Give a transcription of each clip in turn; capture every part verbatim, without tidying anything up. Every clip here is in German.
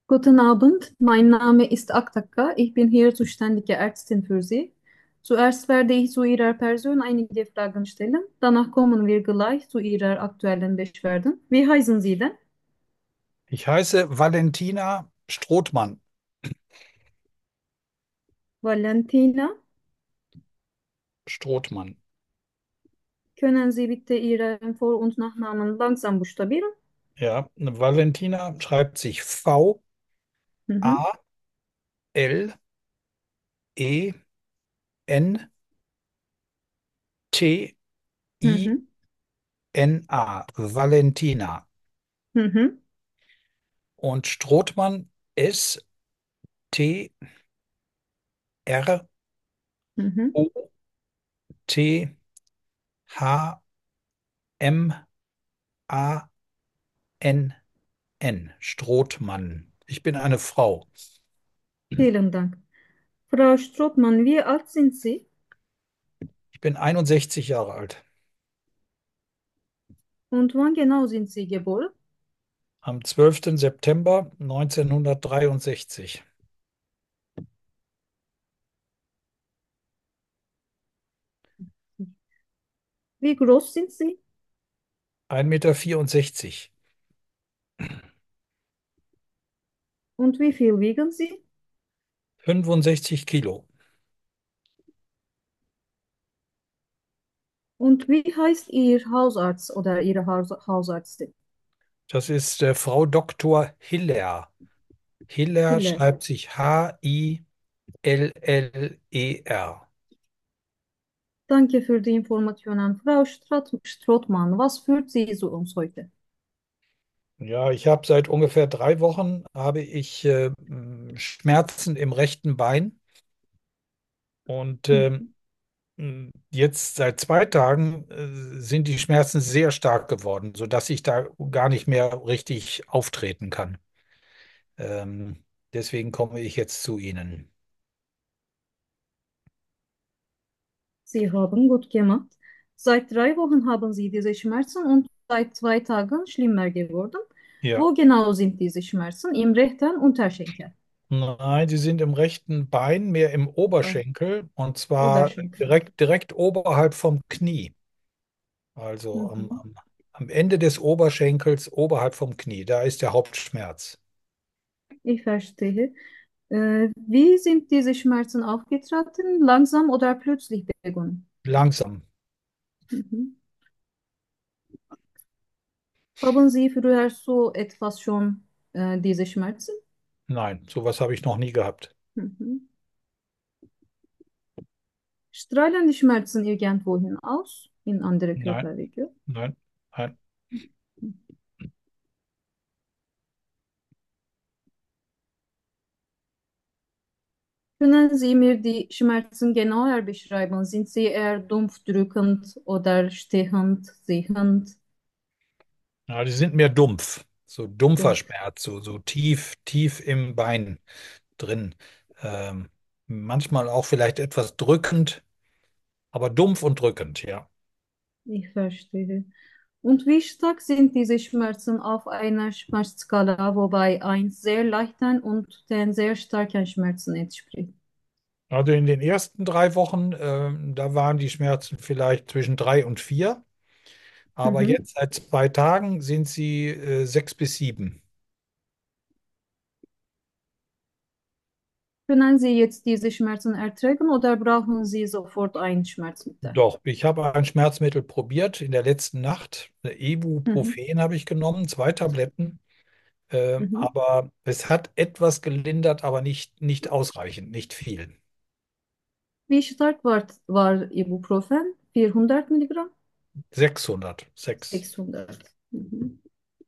Guten Abend, mein Name ist Aktaka. Ich bin hier zuständige Ärztin für Sie. Zuerst werde ich zu Ihrer Person einige Fragen stellen. Danach kommen wir gleich zu Ihrer aktuellen Beschwerden. Wie heißen Sie denn? Ich heiße Valentina Strothmann. Valentina. Strothmann. Können Sie bitte Ihren Vor- und Nachnamen langsam buchstabieren? Ja, Valentina schreibt sich Mhm, V A L E N T I N A. mhm, Valentina. mhm, Und Strothmann mhm. S-T-R-O-T-H-M-A-N-N. Strothmann. Ich bin eine Frau. Vielen Dank. Frau Strothmann, wie alt sind Sie Ich bin einundsechzig Jahre alt. und wann genau sind Sie geboren? Am zwölften September neunzehnhundertdreiundsechzig. Wie groß sind Sie Ein Meter vierundsechzig. und wie viel wiegen Sie? fünfundsechzig Kilo. Und wie heißt Ihr Hausarzt oder Ihre Haus Hausärztin? Das ist äh, Frau Doktor Hiller. Hiller Hiller. schreibt sich H I L L E R. Danke für die Informationen. Frau Strat Strothmann, was führt Sie zu uns heute? Ja, ich habe seit ungefähr drei Wochen habe ich äh, m, Schmerzen im rechten Bein und ähm, Mhm. m, jetzt seit zwei Tagen äh, sind die Schmerzen sehr stark geworden, sodass ich da gar nicht mehr richtig auftreten kann. Ähm, deswegen komme ich jetzt zu Ihnen. Sie haben gut gemacht. Seit drei Wochen haben Sie diese Schmerzen und seit zwei Tagen schlimmer geworden. Ja. Wo genau sind diese Schmerzen? Im rechten Unterschenkel. Nein, sie sind im rechten Bein, mehr im Bei Oberschenkel und zwar Oberschenkel. direkt, direkt oberhalb vom Knie. Also am, Mhm. am, am Ende des Oberschenkels, oberhalb vom Knie. Da ist der Hauptschmerz. Ich verstehe. Äh, wie sind diese Schmerzen aufgetreten? Langsam oder plötzlich begonnen? Langsam. Mhm. Haben Sie früher so etwas schon, äh, diese Schmerzen? Nein, sowas habe ich noch nie gehabt. Mhm. Strahlen die Schmerzen irgendwohin aus, in andere Nein, Körperregionen? nein, nein. Können Sie mir die Schmerzen genauer beschreiben? Sind sie eher dumpf drückend oder stechend, sehend, Ja, die sind mehr dumpf. So dumpfer dumpf? Schmerz, so, so tief, tief im Bein drin. Ähm, manchmal auch vielleicht etwas drückend, aber dumpf und drückend, ja. Ich verstehe. Und wie stark sind diese Schmerzen auf einer Schmerzskala, wobei eins sehr leichten und den sehr starken Schmerzen entspricht? Also in den ersten drei Wochen, ähm, da waren die Schmerzen vielleicht zwischen drei und vier, aber Mhm. jetzt seit zwei Tagen sind sie äh, sechs bis sieben. Können Sie jetzt diese Schmerzen ertragen oder brauchen Sie sofort ein Schmerzmittel? Doch, ich habe ein Schmerzmittel probiert in der letzten Nacht. Mhm. Ibuprofen habe ich genommen, zwei Tabletten, ähm, Mhm. aber es hat etwas gelindert, aber nicht, nicht ausreichend, nicht viel. Wie stark war, war Ibuprofen? vierhundert Milligramm? sechshundert, sechs. sechshundert. Mhm.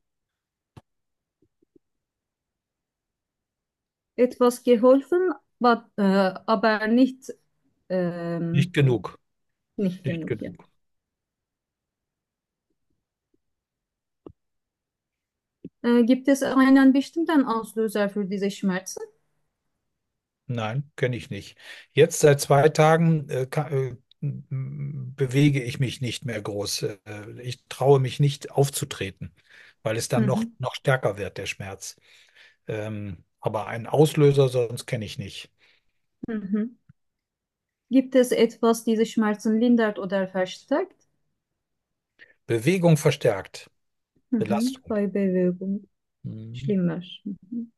Etwas geholfen, wa- äh, aber nicht, Nicht ähm, genug, nicht nicht genug. Ja. genug. Äh, gibt es einen bestimmten Auslöser für diese Schmerzen? Nein, kenne ich nicht. Jetzt seit zwei Tagen äh, ka- äh, m- bewege ich mich nicht mehr groß. Äh, ich traue mich nicht aufzutreten, weil es dann noch, Mhm. noch stärker wird, der Schmerz. Ähm, aber einen Auslöser sonst kenne ich nicht. Mhm. Gibt es etwas, diese Schmerzen lindert oder verstärkt? Bewegung verstärkt. Mhm. Belastung. Bei Bewegung Hm. schlimmer. Mhm.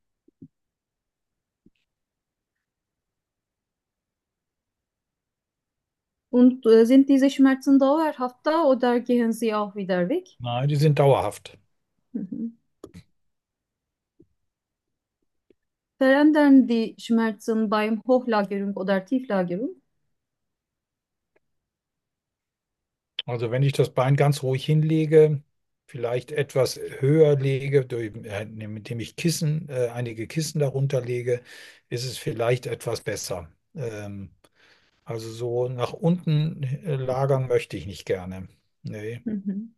Und äh, sind diese Schmerzen dauerhaft da oder gehen sie auch wieder weg? Nein, die sind dauerhaft. Mhm. Verändern die Schmerzen beim Hochlagerung oder Tieflagerung? Also wenn ich das Bein ganz ruhig hinlege, vielleicht etwas höher lege, durch, äh, indem ich Kissen, äh, einige Kissen darunter lege, ist es vielleicht etwas besser. Ähm, also so nach unten äh, lagern möchte ich nicht gerne. Nee. Mhm.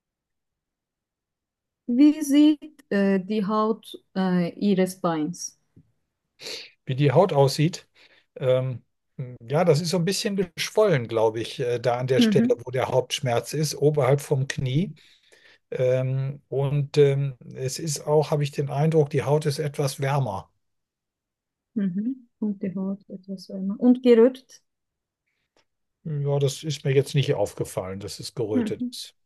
Wie sieht äh, die Haut äh, Ihres Beins? Wie die Haut aussieht, ähm, ja, das ist so ein bisschen geschwollen, glaube ich, äh, da an der Stelle, Mhm. wo der Hauptschmerz ist, oberhalb vom Knie. Ähm, und ähm, es ist auch, habe ich den Eindruck, die Haut ist etwas wärmer. Mhm. Und die Haut etwas wärmer. Und gerötet? Ja, das ist mir jetzt nicht aufgefallen, dass es gerötet Mhm. ist.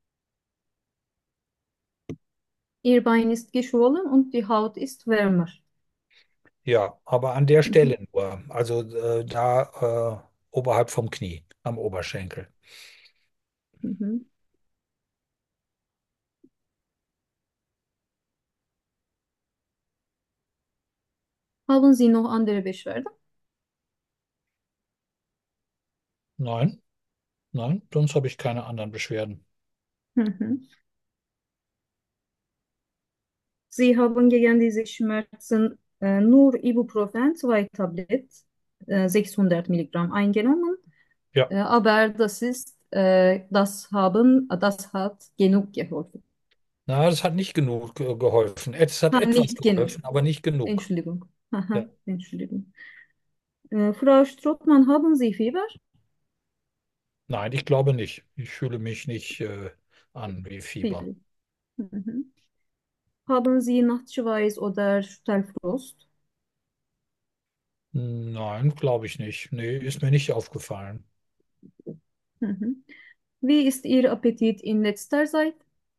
Ihr Bein ist geschwollen und die Haut ist wärmer. Ja, aber an der Mhm. Stelle nur, also äh, da äh, oberhalb vom Knie, am Oberschenkel. Mhm. Haben Sie noch andere Beschwerden? Nein, nein, sonst habe ich keine anderen Beschwerden. Mhm. Sie haben gegen diese Schmerzen äh, nur Ibuprofen, zwei Tablet, äh, sechshundert Milligramm eingenommen. Ja, Äh, aber das ist, äh, das haben, das hat genug geholfen. na, das hat nicht genug ge geholfen. Es hat Ha, etwas nicht genug. geholfen, aber nicht genug. Entschuldigung. Ja. Aha, Entschuldigung. Äh, Frau Strothmann, haben Sie Fieber? Nein, ich glaube nicht. Ich fühle mich nicht äh, an wie Fieber. Fieber. Mhm. Haben Sie Nachtschweiß oder Stallfrost? Nein, glaube ich nicht. Nee, ist mir nicht aufgefallen. Mhm. Wie ist Ihr Appetit in letzter Zeit?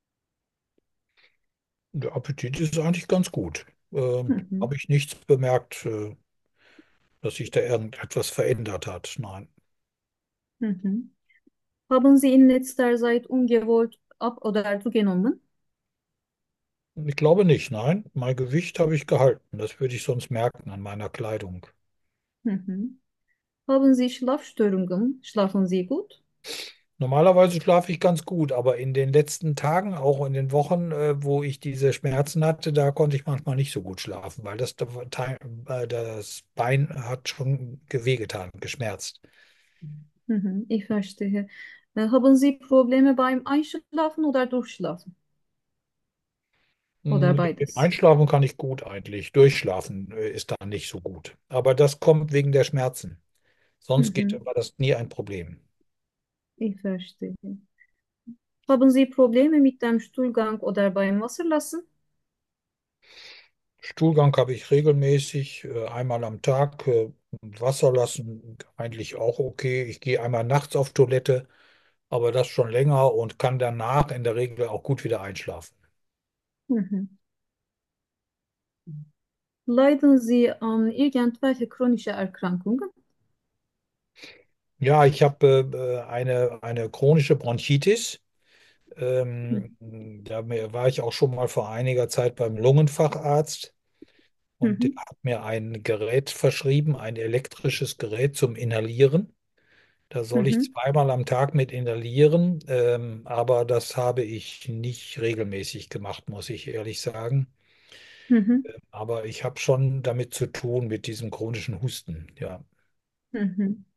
Der Appetit ist eigentlich ganz gut. Ähm, Mhm. habe ich nichts bemerkt, äh, dass sich da irgendetwas verändert hat. Nein. Mhm. Haben Sie in letzter Zeit ungewollt ab- oder zugenommen? Ich glaube nicht, nein. Mein Gewicht habe ich gehalten. Das würde ich sonst merken an meiner Kleidung. Mhm. Haben Sie Schlafstörungen? Schlafen Sie gut? Normalerweise schlafe ich ganz gut, aber in den letzten Tagen, auch in den Wochen, äh, wo ich diese Schmerzen hatte, da konnte ich manchmal nicht so gut schlafen, weil das, Teil- äh, das Bein hat schon wehgetan, geschmerzt. Mhm. Ich verstehe. Äh, haben Sie Probleme beim Einschlafen oder Durchschlafen? Oder Hm, Mit dem beides? Einschlafen kann ich gut eigentlich. Durchschlafen äh, ist da nicht so gut. Aber das kommt wegen der Schmerzen. Sonst geht, Mhm. war das nie ein Problem. Ich verstehe. Haben Sie Probleme mit dem Stuhlgang oder beim Wasserlassen? Stuhlgang habe ich regelmäßig, äh, einmal am Tag. Äh, Wasser lassen eigentlich auch okay. Ich gehe einmal nachts auf Toilette, aber das schon länger und kann danach in der Regel auch gut wieder einschlafen. Mhm. Leiden Sie an irgendwelche chronische Erkrankungen? Ja, ich habe äh, eine, eine chronische Bronchitis. Mhm. Ähm, da mir- war ich auch schon mal vor einiger Zeit beim Lungenfacharzt. Und der Mhm. hat mir ein Gerät verschrieben, ein elektrisches Gerät zum Inhalieren. Da soll ich Mhm. zweimal am Tag mit inhalieren, ähm, aber das habe ich nicht regelmäßig gemacht, muss ich ehrlich sagen. Mhm. Aber ich habe schon damit zu tun, mit diesem chronischen Husten. Ja, Mhm.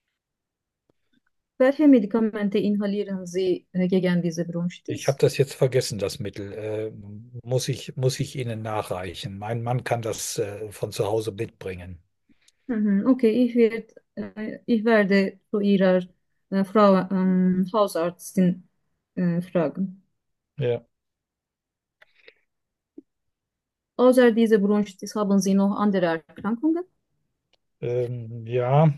Welche Medikamente inhalieren Sie äh, gegen diese ich habe Bronchitis? das jetzt vergessen, das Mittel. Äh, muss ich, muss ich Ihnen nachreichen. Mein Mann kann das äh, von zu Hause mitbringen. Mhm. Okay, ich, werd, äh, ich werde zu Ihrer äh, Frau ähm, Hausärztin äh, fragen. Ja. Außer dieser Bronchitis haben Sie noch andere Erkrankungen? Ähm, ja,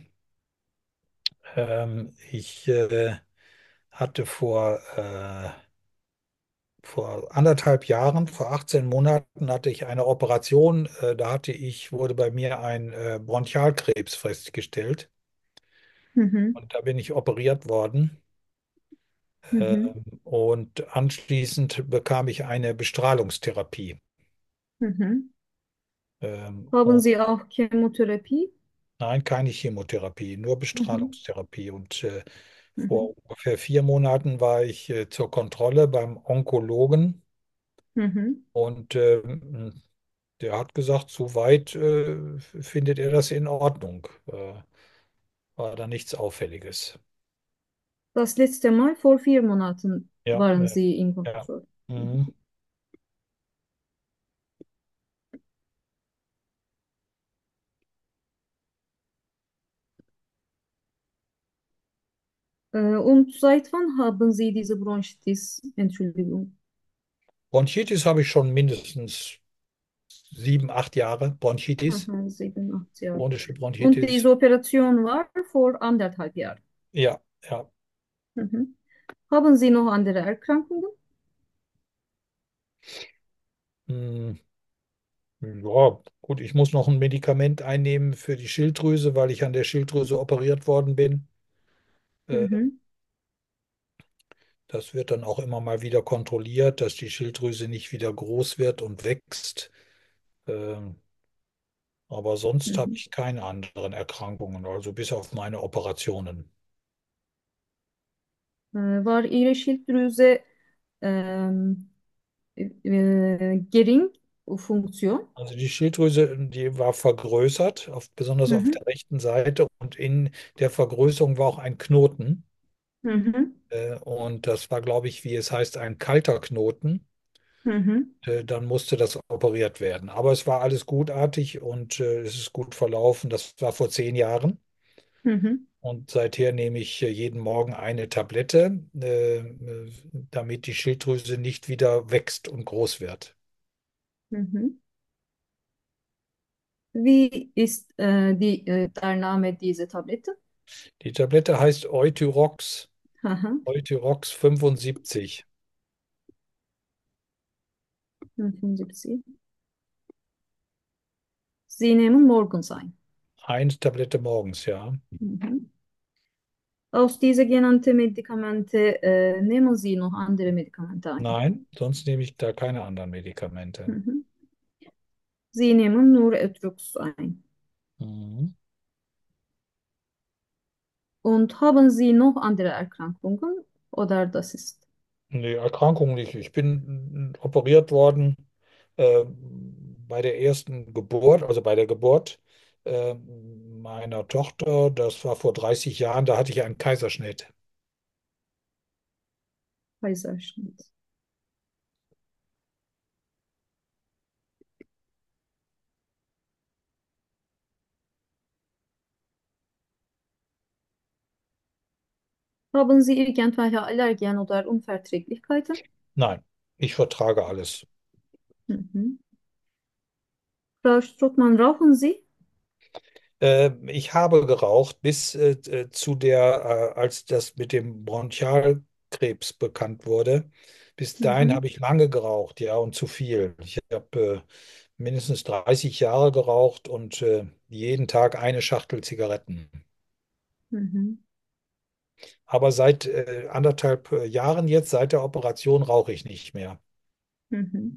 ähm, ich äh, hatte vor, äh, vor anderthalb Jahren, vor achtzehn Monaten, hatte ich eine Operation. Äh, da hatte ich, wurde bei mir ein äh, Bronchialkrebs festgestellt. Hı hı, Und da bin ich operiert worden. hı hı, Ähm, und anschließend bekam ich eine Bestrahlungstherapie. hı hı. Ähm, Haben und Sie auch Chemotherapie? nein, keine Chemotherapie, nur Hı hı, Bestrahlungstherapie. Und äh, hı hı, vor ungefähr vier Monaten war ich äh, zur Kontrolle beim Onkologen hı hı. und ähm, der hat gesagt, soweit äh, findet er das in Ordnung. Äh, war da nichts Auffälliges. Das letzte Mal vor vier Monaten Ja, waren äh, Sie in ja. Kontrolle. Hı hı. Mhm. Äh, und seit wann haben Sie diese Bronchitis? Entschuldigung. Bronchitis habe ich schon mindestens sieben, acht Jahre. Bronchitis, Aha, sieben, acht Jahre. chronische Und Bronchitis. diese Operation war vor anderthalb Jahren. Ja, ja. Hı hı. Haben Sie noch andere Erkrankungen? Hm, ja, gut, ich muss noch ein Medikament einnehmen für die Schilddrüse, weil ich an der Schilddrüse operiert worden bin. Hı Äh, hı, Das wird dann auch immer mal wieder kontrolliert, dass die Schilddrüse nicht wieder groß wird und wächst. Ähm, Aber hı sonst habe hı. ich keine anderen Erkrankungen, also bis auf meine Operationen. Äh, war Ihre Schilddrüse ähm, äh, gering Funktion? Also die Schilddrüse, die war vergrößert, auf, besonders Hı auf hı, der rechten Seite, und in der Vergrößerung war auch ein Knoten. hı hı, Äh, Und das war, glaube ich, wie es heißt, ein kalter Knoten. hı hı, Äh, Dann musste das operiert werden. Aber es war alles gutartig und äh, es ist gut verlaufen. Das war vor zehn Jahren. hı hı, Und seither nehme ich äh, jeden Morgen eine Tablette, äh, äh, damit die Schilddrüse nicht wieder wächst und groß wird. hı hı. Wie ist äh, die, äh, der Name dieser Tablette? Die Tablette heißt Euthyrox, Hı hı, Euthyrox fünfundsiebzig. fünfundsiebzig. Sie nehmen morgens ein. Eine Tablette morgens, ja. Hı hı. Aus dieser genannten Medikamente äh, nehmen Sie noch andere Medikamente ein. Nein, sonst nehme ich da keine anderen Hı Medikamente. hı. Sie nehmen nur Etrox ein. Mhm. Und haben Sie noch andere Erkrankungen oder das ist? Nee, Erkrankung nicht. Ich bin mm, operiert worden äh, bei der ersten Geburt, also bei der Geburt äh, meiner Tochter. Das war vor dreißig Jahren, da hatte ich einen Kaiserschnitt. Kaiserschnitt. Haben Sie irgendwelche Allergien oder Unverträglichkeiten? Nein, ich vertrage alles. Hı hı. Frau Strothmann, rauchen Sie? Äh, ich habe geraucht bis äh, äh, zu der, äh, als das mit dem Bronchialkrebs bekannt wurde. Bis Hı dahin hı. habe ich lange geraucht, ja, und zu viel. Ich habe äh, mindestens dreißig Jahre geraucht und äh, jeden Tag eine Schachtel Zigaretten. Hı hı. Aber seit äh, anderthalb äh, Jahren jetzt, seit der Operation, rauche ich nicht mehr. Hı hı.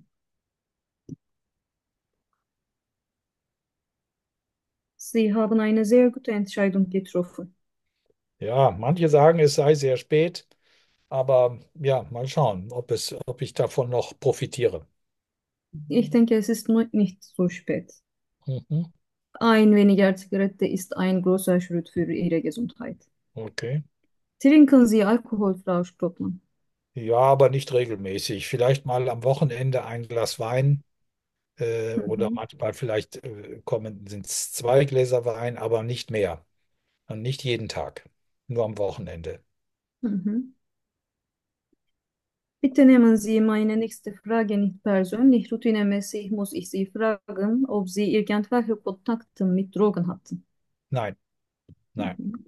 Sie haben eine sehr gute Entscheidung getroffen. Ja, manche sagen, es sei sehr spät, aber ja, mal schauen, ob es, ob ich davon noch profitiere. Ich denke, es ist noch nicht so spät. Mhm. Ein weniger Zigarette ist ein großer Schritt für Ihre Gesundheit. Okay. Trinken Sie Alkohol, Frau Strothmann? Ja, aber nicht regelmäßig. Vielleicht mal am Wochenende ein Glas Wein äh, oder Mhm. manchmal vielleicht äh, kommen sind es zwei Gläser Wein, aber nicht mehr. Und nicht jeden Tag, nur am Wochenende. Mhm. Bitte nehmen Sie meine nächste Frage nicht persönlich. Routinemäßig muss ich Sie fragen, ob Sie irgendwelche Kontakte mit Drogen hatten. Nein, nein. Mhm.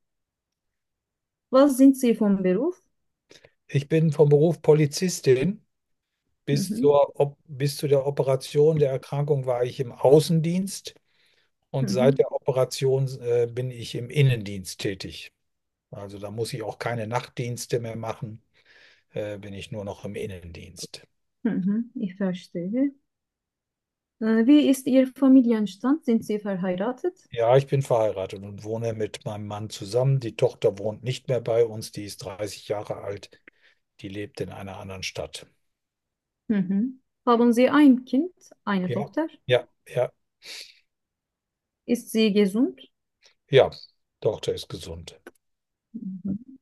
Was sind Sie vom Beruf? Ich bin vom Beruf Polizistin. Bis Mhm. zur, Op- bis zu der Operation der Erkrankung war ich im Außendienst und seit Mhm. der Operation äh, bin ich im Innendienst tätig. Also da muss ich auch keine Nachtdienste mehr machen, äh, bin ich nur noch im Innendienst. Mhm. Ich verstehe. Äh, wie ist Ihr Familienstand? Sind Sie verheiratet? Ja, ich bin verheiratet und wohne mit meinem Mann zusammen. Die Tochter wohnt nicht mehr bei uns, die ist dreißig Jahre alt, die lebt in einer anderen Stadt. Mhm. Haben Sie ein Kind, eine Ja, Tochter? ja, ja, Ist sie gesund? ja, Tochter ist gesund. Mhm.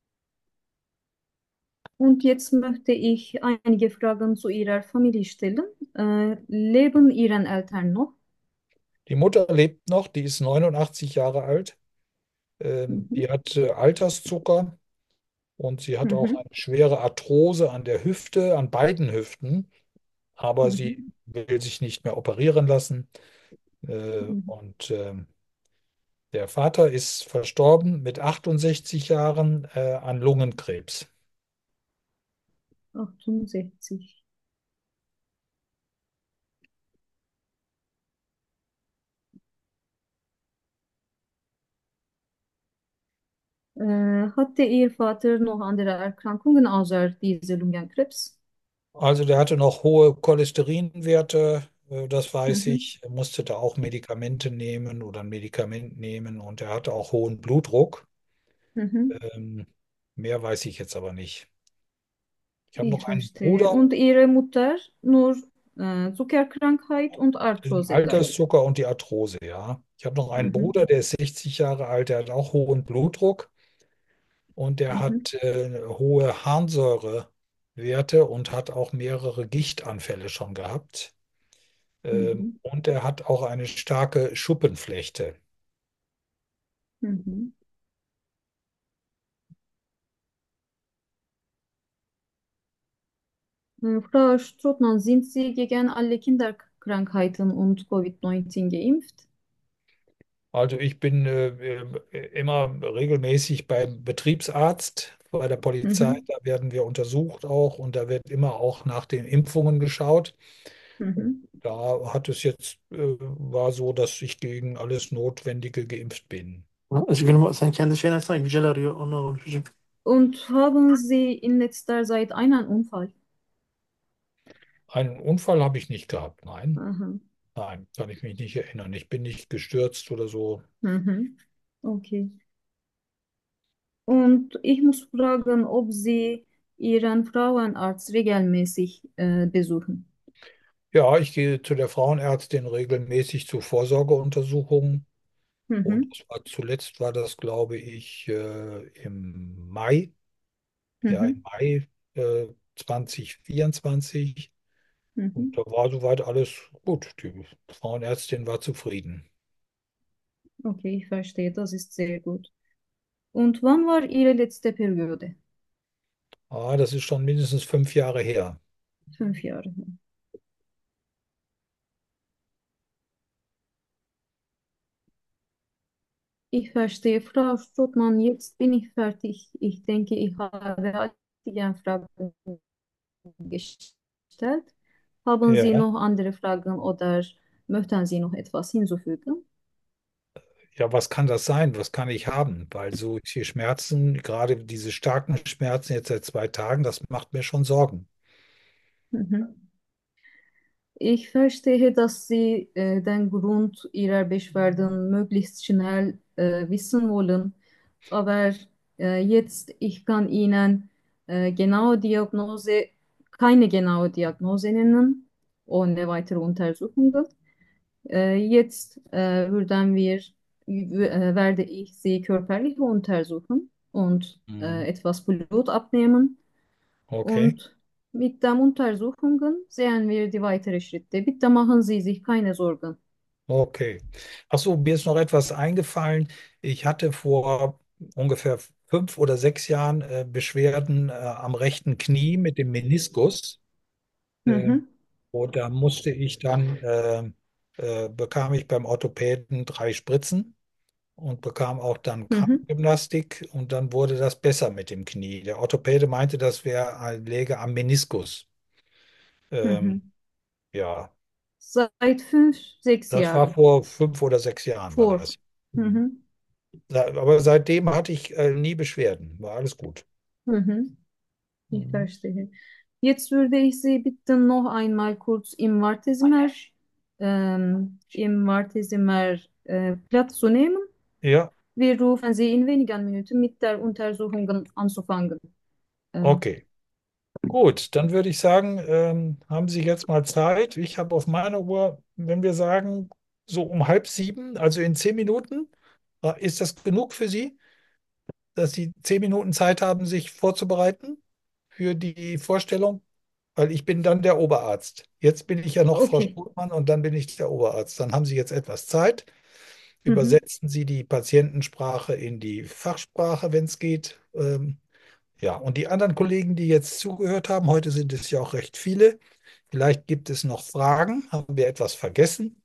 Und jetzt möchte ich einige Fragen zu Ihrer Familie stellen. Äh, leben Ihre Eltern noch? Die Mutter lebt noch, die ist neunundachtzig Jahre alt. Ähm, Mhm. die hat äh, Alterszucker und sie hat auch Mhm. eine schwere Arthrose an der Hüfte, an beiden Hüften, aber sie Mhm. will sich nicht mehr operieren lassen. Äh, Mhm. und ähm, der Vater ist verstorben mit achtundsechzig Jahren äh, an Lungenkrebs. achtundsechzig. Äh, hatte Ihr Vater noch andere Erkrankungen außer diese Lungenkrebs? Also der hatte noch hohe Cholesterinwerte, äh, das weiß Mhm. ich. Er musste da auch Medikamente nehmen oder ein Medikament nehmen und er hatte auch hohen Blutdruck. Mhm. Ähm, mehr weiß ich jetzt aber nicht. Ich habe Ich noch einen verstehe. Bruder, Und Ihre Mutter nur äh, Zuckerkrankheit und den Arthrose gleich. Alterszucker und die Arthrose, ja. Ich habe noch einen Mhm. Bruder, der ist sechzig Jahre alt, der hat auch hohen Blutdruck und der Mhm. hat äh, hohe Harnsäurewerte und hat auch mehrere Gichtanfälle schon gehabt. Ähm, Mhm. und er hat auch eine starke Schuppenflechte. Mhm. Äh, Frau Strothmann, sind Sie gegen alle Kinderkrankheiten und Covid neunzehn geimpft? Also ich bin äh, äh, immer regelmäßig beim Betriebsarzt, bei der Polizei, Mhm. da werden wir untersucht auch und da wird immer auch nach den Impfungen geschaut. Mhm. Da hat es jetzt, äh, war so, dass ich gegen alles Notwendige geimpft bin. ايش يقولون مثلا كان شيء ناس بجلري انه Und haben Sie in letzter Zeit einen Unfall? Einen Unfall habe ich nicht gehabt, nein. Aha. Nein, kann ich mich nicht erinnern. Ich bin nicht gestürzt oder so. Mhm. Okay. Und ich muss fragen, ob Sie Ihren Frauenarzt regelmäßig äh, besuchen. Ja, ich gehe zu der Frauenärztin regelmäßig zu Vorsorgeuntersuchungen. Und Mhm. das war, zuletzt war das, glaube ich, äh, im Mai, ja, im Mhm. Mai äh, zwanzig vierundzwanzig. Und Mhm. da war soweit alles gut. Die Frauenärztin war zufrieden. Okay, ich verstehe, das ist sehr gut. Und wann war Ihre letzte Periode? Ah, das ist schon mindestens fünf Jahre her. Fünf Jahre. Ich verstehe, Frau Strothmann, jetzt bin ich fertig. Ich denke, ich habe alle Fragen gestellt. Haben Sie Ja. noch andere Fragen oder möchten Sie noch etwas hinzufügen? Ja, was kann das sein? Was kann ich haben? Weil so die Schmerzen, gerade diese starken Schmerzen jetzt seit zwei Tagen, das macht mir schon Sorgen. Mhm. Ich verstehe, dass Sie äh, den Grund Ihrer Beschwerden möglichst schnell äh, wissen wollen. Aber äh, jetzt, ich kann Ihnen äh, genaue Diagnose, keine genaue Diagnose nennen, ohne weitere Untersuchungen. Äh, jetzt äh, würden wir, äh, werde ich Sie körperlich untersuchen und Mhm. äh, etwas Blut abnehmen. Okay, Und mit den Untersuchungen sehen wir die weiteren Schritte. Bitte machen Sie sich keine Sorgen. okay. Ach so, mir ist noch etwas eingefallen. Ich hatte vor ungefähr fünf oder sechs Jahren äh, Beschwerden äh, am rechten Knie mit dem Meniskus. Äh, Mhm. und da musste ich dann, äh, äh, bekam ich beim Orthopäden drei Spritzen und bekam auch dann Mhm. Krankengymnastik und dann wurde das besser mit dem Knie. Der Orthopäde meinte, das wäre ein Läge am Meniskus. Ähm, Mhm. ja, Seit fünf, sechs das war Jahren. vor fünf oder sechs Jahren war Vor. das. Mhm. Da- Aber seitdem hatte ich äh, nie Beschwerden, war alles gut. Mhm. Ich Mhm. verstehe. Jetzt würde ich Sie bitten, noch einmal kurz im Wartezimmer, ähm, im Wartezimmer äh, Platz zu nehmen. Ja, Wir rufen Sie in wenigen Minuten mit der Untersuchung anzufangen. Ähm, okay. Gut, dann würde ich sagen, ähm, haben Sie jetzt mal Zeit. Ich habe auf meiner Uhr, wenn wir sagen, so um halb sieben, also in zehn Minuten, äh, ist das genug für Sie, dass Sie zehn Minuten Zeit haben, sich vorzubereiten für die Vorstellung? Weil ich bin dann der Oberarzt. Jetzt bin ich ja noch Frau okay. Strutmann und dann bin ich der Oberarzt. Dann haben Sie jetzt etwas Zeit. Mhm. Übersetzen Sie die Patientensprache in die Fachsprache, wenn es geht. Ähm, ja, und die anderen Kollegen, die jetzt zugehört haben, heute sind es ja auch recht viele. Vielleicht gibt es noch Fragen. Haben wir etwas vergessen?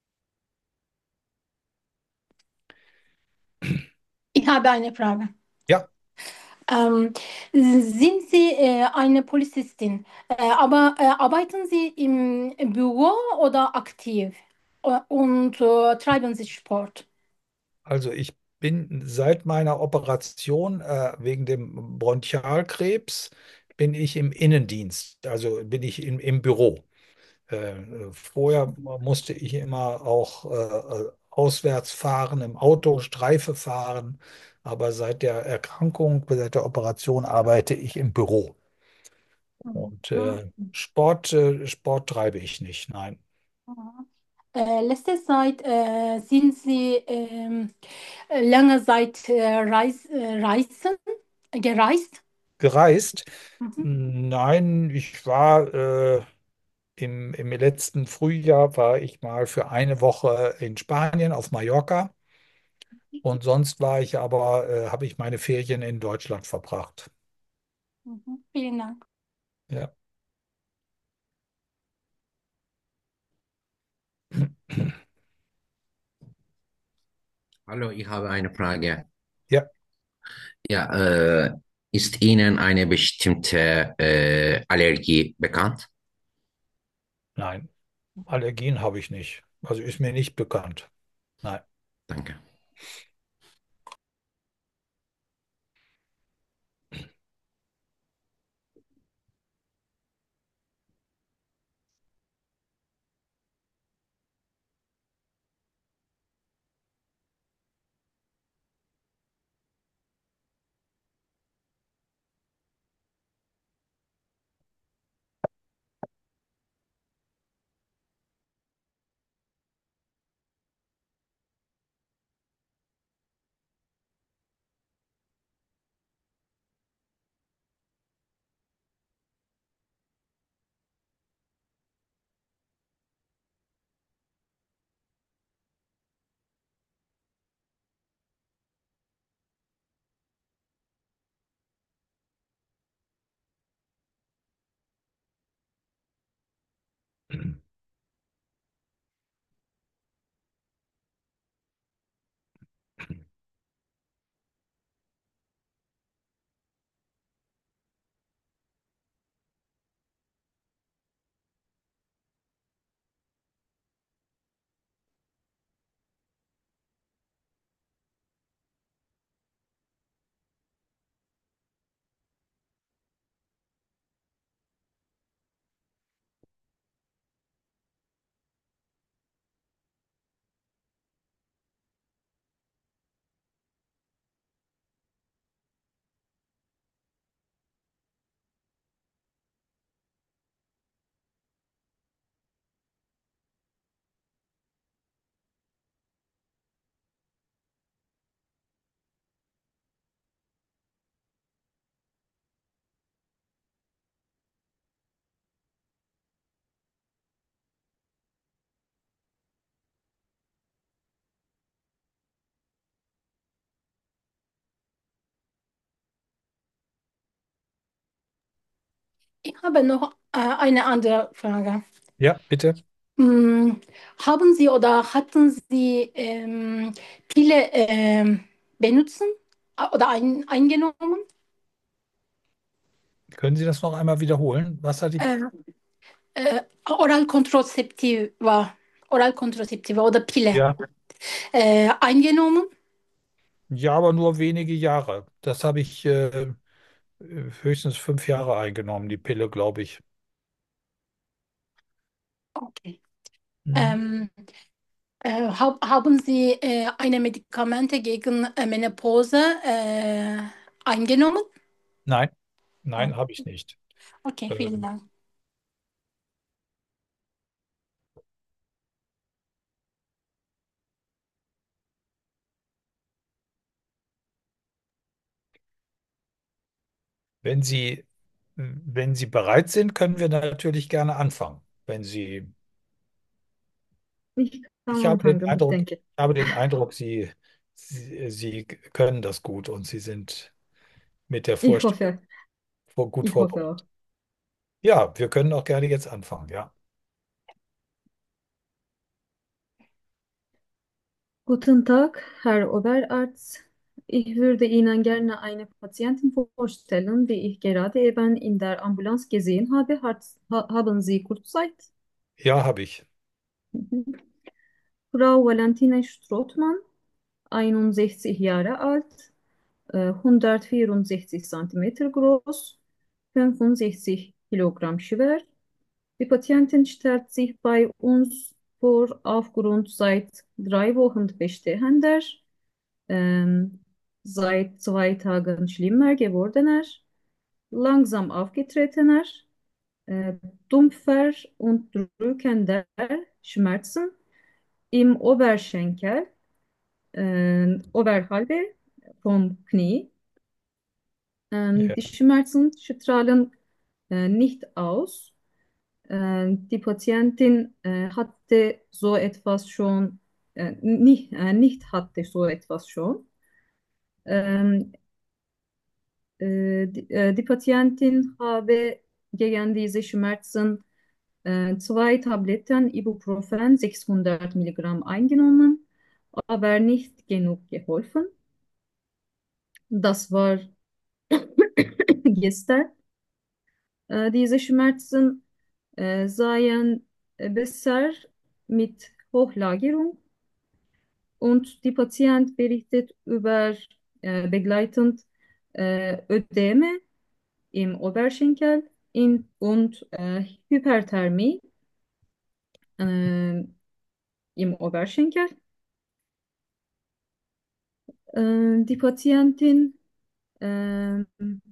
Ich habe eine Frage. Ja, Ähm, sind Sie äh, eine Polizistin, äh, aber äh, arbeiten Sie im Büro oder aktiv? Äh, Und äh, treiben Sie Sport? also ich bin seit meiner Operation äh, wegen dem Bronchialkrebs bin ich im Innendienst, also bin ich im, im Büro. Äh, vorher musste ich immer auch äh, äh, auswärts fahren, im Auto Streife fahren, aber seit der Erkrankung, seit der Operation arbeite ich im Büro. Mhm. Und äh, Sport, äh, Sport treibe ich nicht, nein. Mhm. Äh, letzte Zeit äh, sind Sie ähm, lange Zeit äh, reis, äh, reisen, gereist? Gereist? Mhm. Nein, ich war äh, im, im letzten Frühjahr war ich mal für eine Woche in Spanien auf Mallorca und sonst war ich aber, äh, habe ich meine Ferien in Deutschland verbracht. Mhm. Vielen Dank. Ja. Hallo, ich habe eine Frage. Ja, Ja, äh, ist Ihnen eine bestimmte äh, Allergie bekannt? nein, Allergien habe ich nicht. Also ist mir nicht bekannt. Nein. Danke. Ich habe noch äh, eine andere Frage. Ja, bitte. Hm, haben Sie oder hatten Sie ähm, Pille ähm, benutzen äh, oder ein, eingenommen? Können Sie das noch einmal wiederholen? Was hat die? Äh, äh, Oral Kontrazeptiva, Oral Kontrazeptiva oder Pille Ja, äh, eingenommen? ja, aber nur wenige Jahre. Das habe ich äh, höchstens fünf Jahre eingenommen, die Pille, glaube ich. Okay. Mhm. Ähm, äh, hab, haben Sie äh, eine Medikamente gegen äh, Menopause äh, eingenommen? Nein, Oh, nein, habe ich nicht. okay, vielen Ähm, Dank. wenn Sie, wenn Sie bereit sind, können wir natürlich gerne anfangen. Wenn Sie, Ich ich kann habe den anfangen, ich Eindruck, ich denke. habe den Eindruck, Sie, Sie, Sie können das gut und Sie sind mit der Ich Vorstellung hoffe, vor- gut ich hoffe auch. vorbereitet. Ja, wir können auch gerne jetzt anfangen, ja. Guten Tag, Herr Oberarzt. Ich würde Ihnen gerne eine Patientin vorstellen, die ich gerade eben in der Ambulanz gesehen habe. Hat, ha, haben Sie kurz Zeit? Ja, habe ich. Mhm. Frau Valentine Strothmann, einundsechzig Jahre alt, äh, hundertvierundsechzig Zentimeter groß, fünfundsechzig Kilogramm schwer. Die Patientin stellt sich bei uns vor aufgrund seit drei Wochen bestehender, ähm, seit zwei Tagen schlimmer gewordener, langsam aufgetretener, äh, dumpfer und drückender Schmerzen im Oberschenkel, äh, Oberhalbe vom Knie. Ähm, Ja, die Schmerzen strahlen äh, nicht aus. Äh, die Patientin äh, hatte so etwas schon, äh, nicht, äh, nicht hatte so etwas schon. Ähm, äh, die, äh, die Patientin habe gegen diese Schmerzen äh, zwei Tabletten Ibuprofen sechshundert Milligramm eingenommen, aber nicht genug geholfen. Das war gestern. Äh, diese Schmerzen äh, seien äh, besser mit Hochlagerung und die Patient berichtet über äh, begleitend äh, Ödeme im Oberschenkel in, und äh, Hyperthermie äh, im Oberschenkel. Äh, die Patientin äh,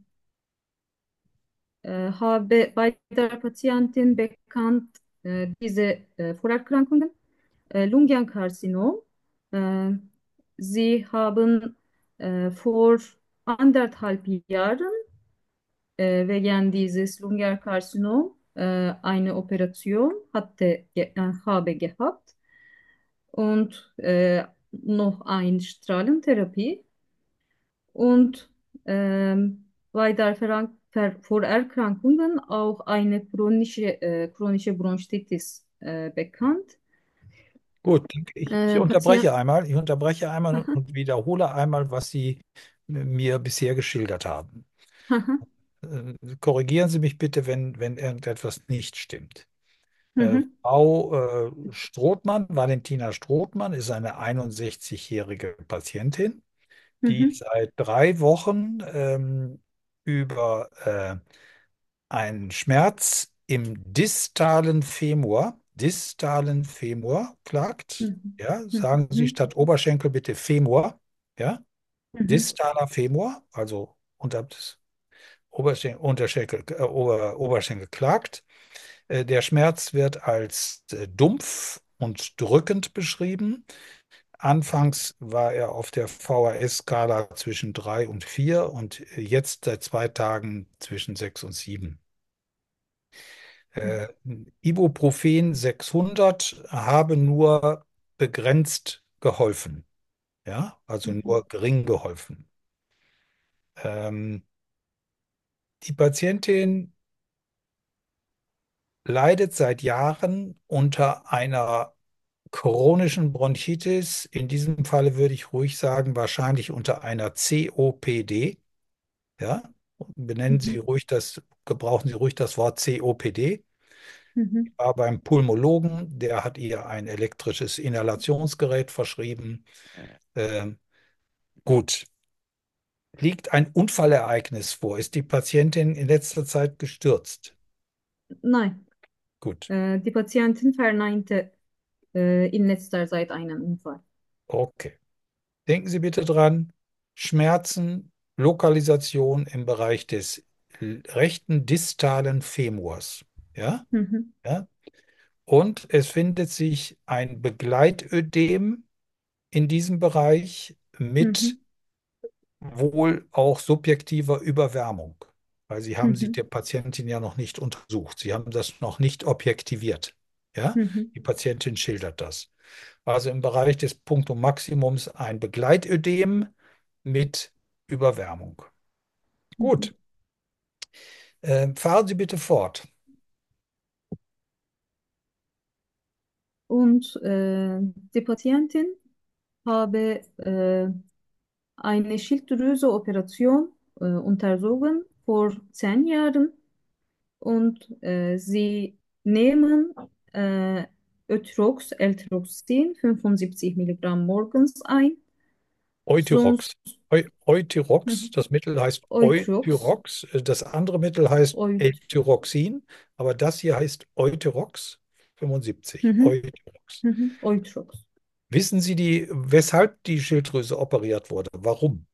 äh, habe bei der Patientin bekannt äh, diese äh, Vorerkrankungen. Äh, Lungenkarzinom. Äh, Sie haben äh, vor anderthalb Jahren äh, wegen dieses Lungenkarzinom äh, eine Operation hatte, ge äh, habe gehabt und äh, noch eine Strahlentherapie und ähm, bei der Veran- Ver Vorerkrankungen auch eine chronische, äh, chronische Bronchitis äh, bekannt. gut. Ich, ich Äh, unterbreche Patient, einmal. Ich unterbreche einmal und wiederhole einmal, was Sie mir bisher geschildert haben. Äh, Korrigieren Sie mich bitte, wenn, wenn irgendetwas nicht stimmt. Äh, Mhm, Frau äh, Strothmann, Valentina Strothmann, ist eine einundsechzig-jährige Patientin, die mhm, seit drei Wochen ähm, über äh, einen Schmerz im distalen Femur, distalen Femur klagt. mhm, Ja, sagen Sie mhm, statt Oberschenkel bitte Femur. Ja, mhm, distaler Femur, also unter des Oberschenkel, Unterschenkel, äh, Ober, Oberschenkel klagt. Äh, der Schmerz wird als äh, dumpf und drückend beschrieben. Anfangs war er auf der V H S-Skala zwischen drei und vier und äh, jetzt seit zwei Tagen zwischen sechs und sieben. Äh, Ibuprofen sechshundert habe nur begrenzt geholfen, ja, also mhm, nur gering geholfen. Ähm, die Patientin leidet seit Jahren unter einer chronischen Bronchitis. In diesem Falle würde ich ruhig sagen, wahrscheinlich unter einer C O P D. Ja, benennen Sie Mhm. ruhig das, gebrauchen Sie ruhig das Wort C O P D. Mhm. War beim Pulmologen, der hat ihr ein elektrisches Inhalationsgerät verschrieben. Ähm, gut, liegt ein Unfallereignis vor? Ist die Patientin in letzter Zeit gestürzt? Nein, Gut, äh, die Patientin verneinte äh, in letzter Zeit einen Unfall. okay. Denken Sie bitte dran, Schmerzen, Lokalisation im Bereich des l- rechten distalen Femurs. Ja, Mhm. ja. Und es findet sich ein Begleitödem in diesem Bereich mit Mhm. wohl auch subjektiver Überwärmung, weil Sie haben sie Mhm. der Patientin ja noch nicht untersucht. Sie haben das noch nicht objektiviert. Ja, Mhm. die Patientin schildert das. Also im Bereich des Punctum Maximums ein Begleitödem mit Überwärmung. Mhm. Gut, äh, fahren Sie bitte fort. Und äh, die Patientin habe äh, eine Schilddrüse-Operation äh, unterzogen vor zehn Jahren und äh, sie nehmen äh, Ötrox, Eltroxin, fünfundsiebzig Milligramm morgens ein, Euthyrox. sonst Eu Euthyrox, mhm, das Mittel heißt Eutrox, Euthyrox, äh, das andere Mittel heißt Eut, L-Tyroxin, aber das hier heißt Euthyrox fünfundsiebzig. mhm, Euthyrox. mhm, Eutrox. Wissen Sie die, weshalb die Schilddrüse operiert wurde? Warum?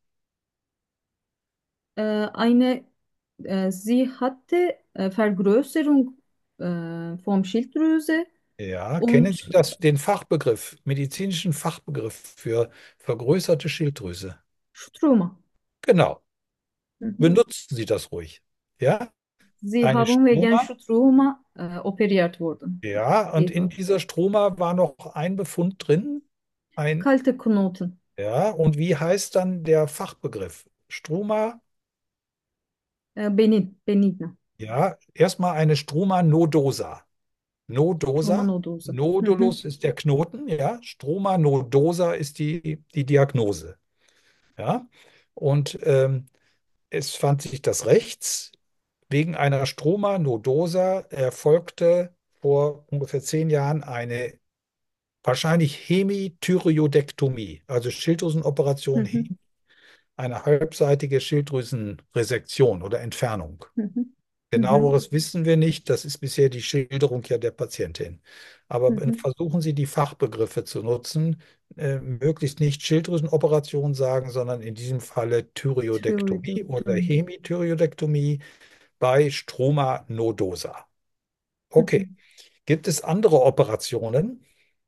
Äh, eine, äh, sie hatte äh, Vergrößerung äh, vom Schilddrüse Ja, kennen Sie und das, den Fachbegriff, medizinischen Fachbegriff für vergrößerte Schilddrüse? Struma. Genau, Mhm. benutzen Sie das ruhig. Ja, Sie eine haben wegen Struma. Struma äh, operiert worden. Ja, und in Eva. dieser Struma war noch ein Befund drin. Ein, Kalte Knoten. ja, und wie heißt dann der Fachbegriff? Struma, Äh, Benin, benigna. ja, erstmal eine Struma nodosa. Nodosa, Stromanodose. Nodulus Mhm. ist der Knoten, ja, Struma nodosa ist die, die Diagnose. Ja, und ähm, es fand sich das rechts. Wegen einer Struma nodosa erfolgte vor ungefähr zehn Jahren eine wahrscheinlich Hemithyreoidektomie, also Schilddrüsenoperation, He- Mhm. eine halbseitige Schilddrüsenresektion oder Entfernung. Mhm. Mhm. Genaueres wissen wir nicht, das ist bisher die Schilderung ja der Patientin. Aber Mhm. versuchen Sie die Fachbegriffe zu nutzen, äh, möglichst nicht Schilddrüsenoperation sagen, sondern in diesem Falle Thyreoidektomie oder Thyroidektomie. Hemithyreoidektomie bei Struma nodosa. Okay. Mhm. Gibt es andere Operationen?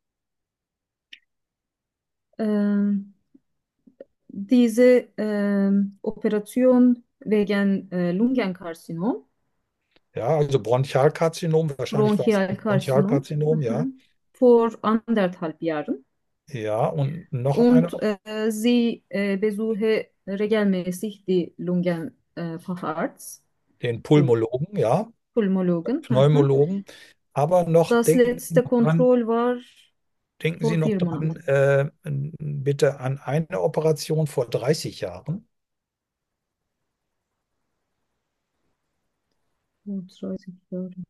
Ähm, diese ähm, Operation wegen äh, Lungenkarzinom, Ja, also Bronchialkarzinom, wahrscheinlich war es ein Bronchialkarzinom, Bronchialkarzinom, ja. mhm, vor anderthalb Jahren. Ja, und noch eine, Und äh, sie äh, besuche regelmäßig die Lungenfacharzt, äh, Facharzt, den die Pulmologen, ja, Pulmologen. Mhm. Pneumologen. Aber noch Das denken Sie letzte noch dran, Kontroll war denken Sie vor noch vier dran, Monaten. äh, bitte an eine Operation vor dreißig Jahren. Vor dreißig Jahren.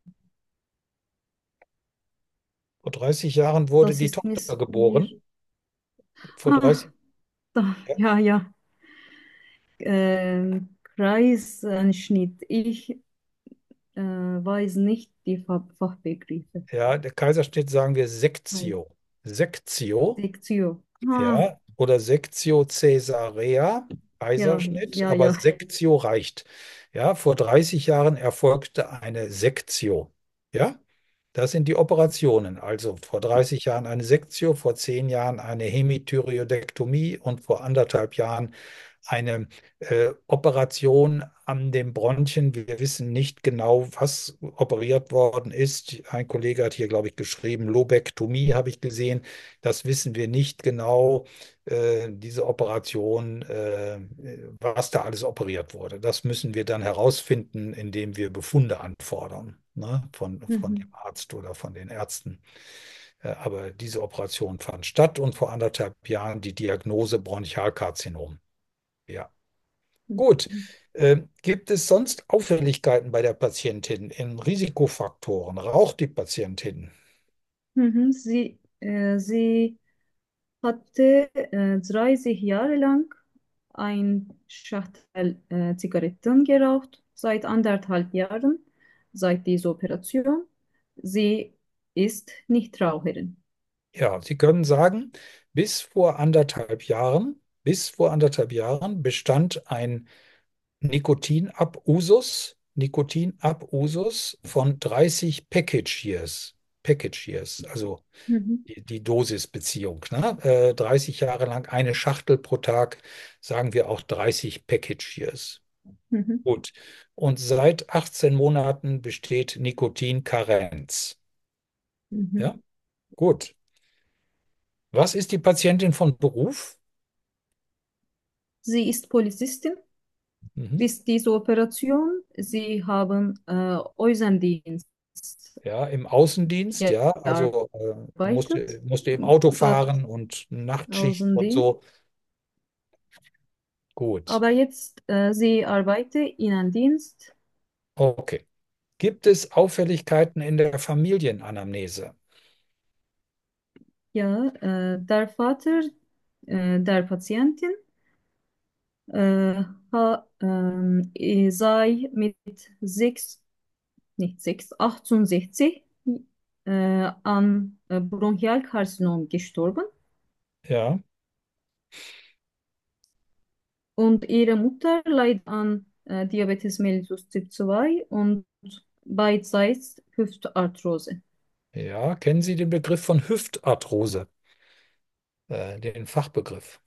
Vor dreißig Jahren wurde Das die ist Tochter Miss mir. geboren. Vor Ah, dreißig, da, ja, ja, ja. Ähm, Kreisanschnitt. Ich äh, weiß nicht die Fach Fachbegriffe. ja, der Kaiserschnitt sagen wir Nein. Sektio. Sektio. Sektio. Ah, Ja, oder Sectio Caesarea, ja, Kaiserschnitt, ja, aber ja. Sectio reicht. Ja, vor dreißig Jahren erfolgte eine Sectio. Ja, das sind die Operationen. Also vor dreißig Jahren eine Sectio, vor zehn Jahren eine Hemithyreoidektomie und vor anderthalb Jahren eine äh, Operation an den Bronchien. Wir wissen nicht genau, was operiert worden ist. Ein Kollege hat hier, glaube ich, geschrieben, Lobektomie habe ich gesehen. Das wissen wir nicht genau, äh, diese Operation, äh, was da alles operiert wurde. Das müssen wir dann herausfinden, indem wir Befunde anfordern, ne, von, von dem Mhm. Arzt oder von den Ärzten. Äh, Aber diese Operation fand statt und vor anderthalb Jahren die Diagnose Bronchialkarzinom. Ja, gut. Mhm. Ähm, gibt es sonst Auffälligkeiten bei der Patientin in Risikofaktoren? Raucht die Patientin? Mhm. Sie, äh, sie hatte äh, dreißig Jahre lang ein Schachtel äh, Zigaretten geraucht, seit anderthalb Jahren, seit dieser Operation. Sie ist Nichtraucherin. Ja, Sie können sagen, bis vor anderthalb Jahren, bis vor anderthalb Jahren bestand ein Nikotinabusus, Nikotinabusus von dreißig Package Years. Package Years, also Mhm. die, die Dosisbeziehung. Ne? Äh, dreißig Jahre lang eine Schachtel pro Tag, sagen wir auch dreißig Package Years. Mhm. Gut. Und seit achtzehn Monaten besteht Nikotinkarenz. Mhm. Ja, gut. Was ist die Patientin von Beruf? Sie ist Polizistin. Mhm. Bis diese Operation, sie haben äh, Außendienst Ja, im Außendienst, ja, also äh, gearbeitet. musste, musste im Auto Au- fahren und Nachtschicht und Außendienst. so. Gut. Aber jetzt, äh, sie arbeitet Innendienst. Okay. Gibt es Auffälligkeiten in der Familienanamnese? Ja, äh, der Vater äh, der Patientin äh, ha, ähm, eh, sei mit sechs, nicht sechs, achtundsechzig äh, an äh, Bronchialkarzinom gestorben. Ja, Und ihre Mutter leidet an äh, Diabetes mellitus Typ zwei und beidseits Hüftarthrose. ja. Kennen Sie den Begriff von Hüftarthrose, äh, den Fachbegriff?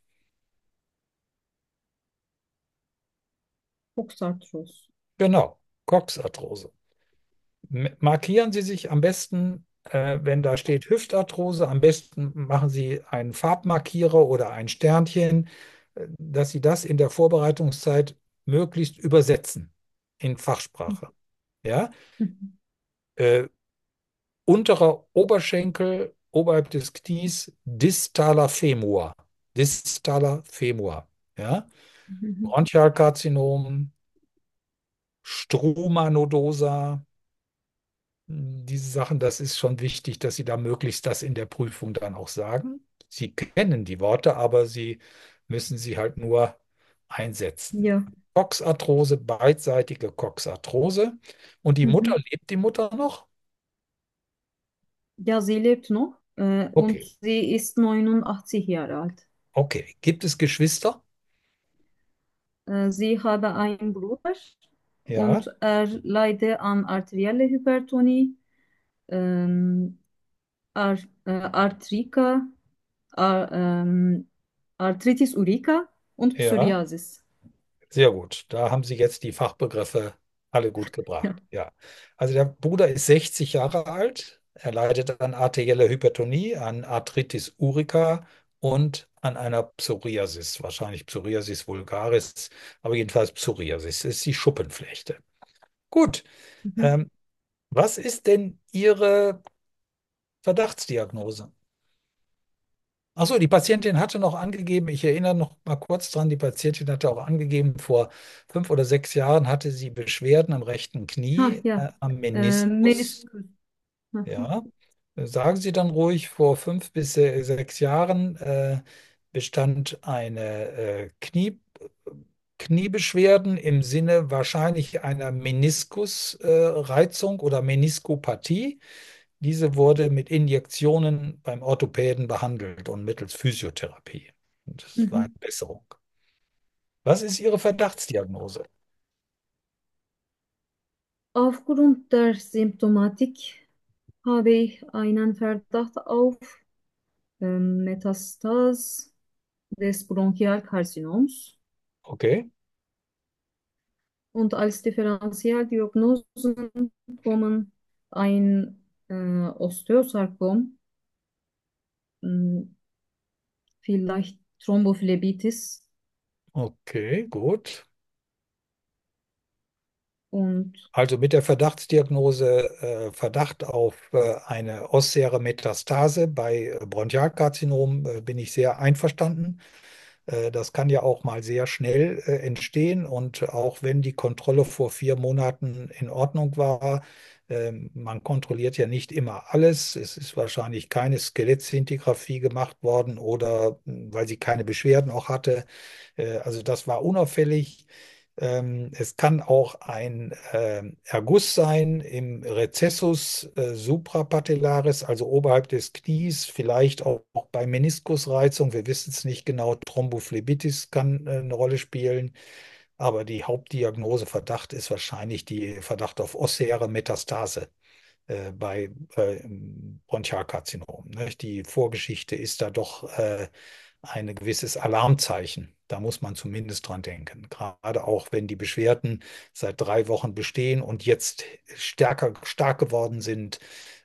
Coxarthrose. Genau, Coxarthrose. M- Markieren Sie sich am besten, äh, wenn da steht Hüftarthrose, am besten machen Sie einen Farbmarkierer oder ein Sternchen, äh, dass Sie das in der Vorbereitungszeit möglichst übersetzen in Fachsprache. Ja? Mhm. Äh, Unterer Oberschenkel oberhalb des Knies, distaler Femur. Distaler Femur. Ja? Mhm. Bronchialkarzinom, Struma nodosa. Diese Sachen, das ist schon wichtig, dass Sie da möglichst das in der Prüfung dann auch sagen. Sie kennen die Worte, aber Sie müssen sie halt nur einsetzen. Ja, Coxarthrose, beidseitige Coxarthrose. Und die Mutter, mhm. lebt die Mutter noch? Ja, sie lebt noch äh, und Okay, sie ist neunundachtzig Jahre alt. okay. Gibt es Geschwister? Äh, sie habe einen Bruder Ja, und er leidet an arterieller Hypertonie, ähm, Ar äh, Arthrika, Ar ähm, Arthritis urica und ja. Psoriasis. Sehr gut. Da haben Sie jetzt die Fachbegriffe alle gut gebracht. Ja. Ja. Also der Bruder ist sechzig Jahre alt. Er leidet an arterieller Hypertonie, an Arthritis urica und an einer Psoriasis. Wahrscheinlich Psoriasis vulgaris, aber jedenfalls Psoriasis. Das ist die Schuppenflechte. Gut. Mhm. Ähm, was ist denn Ihre Verdachtsdiagnose? Achso, die Patientin hatte noch angegeben, ich erinnere noch mal kurz dran, die Patientin hatte auch angegeben, vor fünf oder sechs Jahren hatte sie Beschwerden am rechten Ah, Knie, ja, äh, am äh, Meniskus. Meniskus. Mhm. Ja, sagen Sie dann ruhig, vor fünf bis se- sechs Jahren äh, bestand eine äh, Knie, Kniebeschwerden im Sinne wahrscheinlich einer Meniskusreizung äh, Reizung oder Meniskopathie. Diese wurde mit Injektionen beim Orthopäden behandelt und mittels Physiotherapie. Und das war eine Mhm. Besserung. Was ist Ihre Verdachtsdiagnose? Aufgrund der Symptomatik habe ich einen Verdacht auf ähm, Metastas des Bronchialkarzinoms. Okay, Und als Differentialdiagnosen kommen ein äh, Osteosarkom, mh, vielleicht Thrombophlebitis okay, gut. und Also mit der Verdachtsdiagnose äh, Verdacht auf äh, eine ossäre Metastase bei äh, Bronchialkarzinom äh, bin ich sehr einverstanden. Äh, Das kann ja auch mal sehr schnell äh, entstehen und auch wenn die Kontrolle vor vier Monaten in Ordnung war, ähm, man kontrolliert ja nicht immer alles. Es ist wahrscheinlich keine Skelettsintigraphie gemacht worden oder mh, weil sie keine Beschwerden auch hatte. Äh, Also das war unauffällig. Ähm, Es kann auch ein ähm, Erguss sein im Rezessus äh, suprapatellaris, also oberhalb des Knies, vielleicht auch bei Meniskusreizung. Wir wissen es nicht genau. Thrombophlebitis kann äh, eine Rolle spielen. Aber die Hauptdiagnose Verdacht ist wahrscheinlich die Verdacht auf ossäre Metastase äh, bei äh, Bronchialkarzinom. Ne? Die Vorgeschichte ist da doch äh, ein gewisses Alarmzeichen. Da muss man zumindest dran denken. Gerade auch wenn die Beschwerden seit drei Wochen bestehen und jetzt stärker stark geworden sind,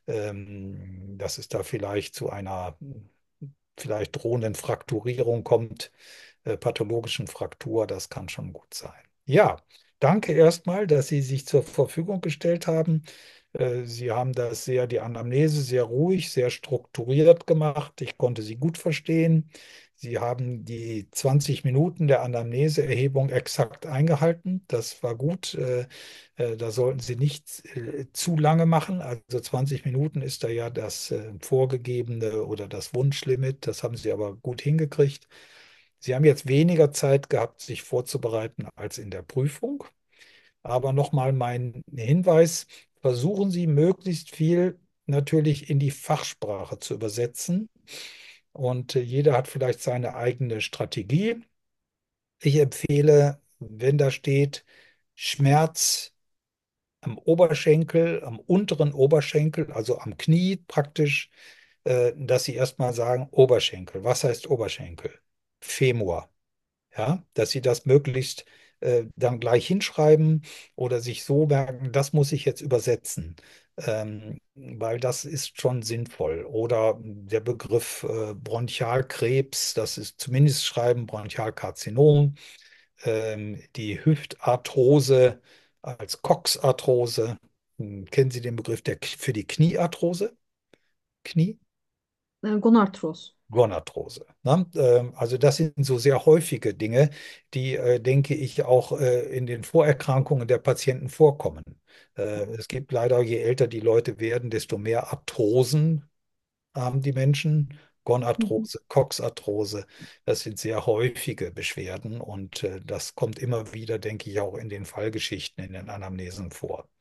ähm, dass es da vielleicht zu einer vielleicht drohenden Frakturierung kommt, äh, pathologischen Fraktur, das kann schon gut sein. Ja, danke erstmal, dass Sie sich zur Verfügung gestellt haben. Äh, Sie haben das sehr, die Anamnese sehr ruhig, sehr strukturiert gemacht. Ich konnte Sie gut verstehen. Sie haben die zwanzig Minuten der Anamneseerhebung exakt eingehalten. Das war gut. Äh, äh, Da sollten Sie nicht äh, zu lange machen. Also zwanzig Minuten ist da ja das äh, vorgegebene oder das Wunschlimit. Das haben Sie aber gut hingekriegt. Sie haben jetzt weniger Zeit gehabt, sich vorzubereiten als in der Prüfung. Aber nochmal mein Hinweis, versuchen Sie möglichst viel natürlich in die Fachsprache zu übersetzen. Und äh, jeder hat vielleicht seine eigene Strategie. Ich empfehle, wenn da steht Schmerz am Oberschenkel, am unteren Oberschenkel, also am Knie praktisch, äh, dass Sie erstmal sagen Oberschenkel. Was heißt Oberschenkel? Femur. Ja, dass Sie das möglichst äh, dann gleich hinschreiben oder sich so merken, das muss ich jetzt übersetzen, ähm, weil das ist schon sinnvoll. Oder der Begriff äh, Bronchialkrebs, das ist zumindest schreiben Bronchialkarzinom, ähm, die Hüftarthrose als Coxarthrose. Hm, kennen Sie den Begriff der, für die Kniearthrose? Knie? äh, Gonarthros. Gonarthrose. Ne? Ähm, Also das sind so sehr häufige Dinge, die, äh, denke ich, auch äh, in den Vorerkrankungen der Patienten vorkommen. Äh, Es gibt leider, je älter die Leute werden, desto mehr Arthrosen haben die Menschen. Mhm. Gonarthrose, Coxarthrose, das sind sehr häufige Beschwerden und äh, das kommt immer wieder, denke ich, auch in den Fallgeschichten, in den Anamnesen vor.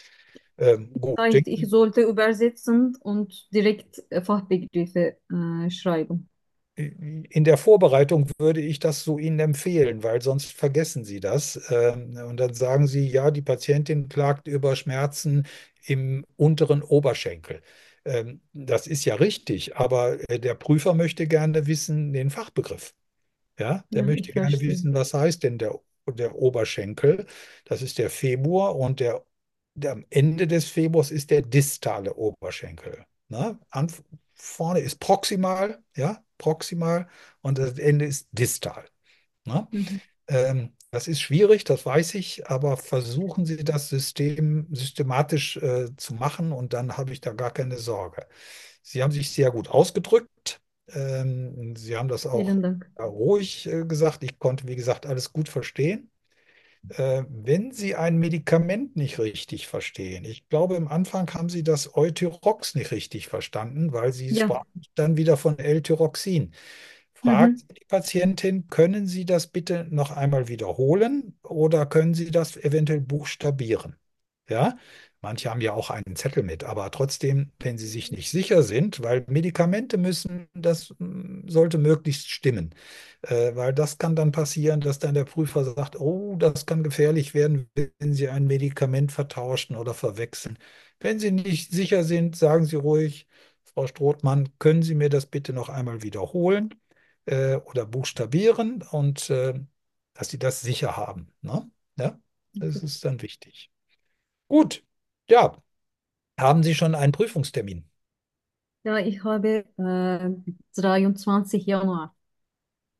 Ähm, gut, Heißt, ich denken, sollte übersetzen und direkt äh, Fachbegriffe äh, schreiben. In der Vorbereitung würde ich das so Ihnen empfehlen, weil sonst vergessen Sie das. Ähm, Und dann sagen Sie, ja, die Patientin klagt über Schmerzen im unteren Oberschenkel. Ähm, Das ist ja richtig, aber äh, der Prüfer möchte gerne wissen den Fachbegriff. Ja, der Ja, möchte ich gerne verstehe. wissen, was heißt denn der, der Oberschenkel? Das ist der Femur und der, der am Ende des Femurs ist der distale Oberschenkel. Ne? An, vorne ist proximal, ja, proximal und das Ende ist distal. Ne? Mhm. Ähm, das ist schwierig, das weiß ich, aber versuchen Sie das System systematisch äh, zu machen und dann habe ich da gar keine Sorge. Sie haben sich sehr gut ausgedrückt. Ähm, Sie haben das auch Vielen Dank. äh, ruhig äh, gesagt. Ich konnte, wie gesagt, alles gut verstehen. Äh, wenn Sie ein Medikament nicht richtig verstehen, ich glaube, am Anfang haben Sie das Euthyrox nicht richtig verstanden, weil Sie Ja. sprachen dann wieder von L-Tyroxin. Fragen Mhm. Sie die Patientin, können Sie das bitte noch einmal wiederholen oder können Sie das eventuell buchstabieren? Ja, manche haben ja auch einen Zettel mit, aber trotzdem, wenn Sie sich nicht sicher sind, weil Medikamente müssen, das mm, sollte möglichst stimmen, äh, weil das kann dann passieren, dass dann der Prüfer sagt, oh, das kann gefährlich werden, wenn Sie ein Medikament vertauschen oder verwechseln. Wenn Sie nicht sicher sind, sagen Sie ruhig, Frau Strothmann, können Sie mir das bitte noch einmal wiederholen? Äh, oder buchstabieren und äh, dass Sie das sicher haben. Ne? Ja, das ist dann wichtig. Gut, ja, haben Sie schon einen Prüfungstermin? Ja, ich habe äh, dreiundzwanzigsten Januar.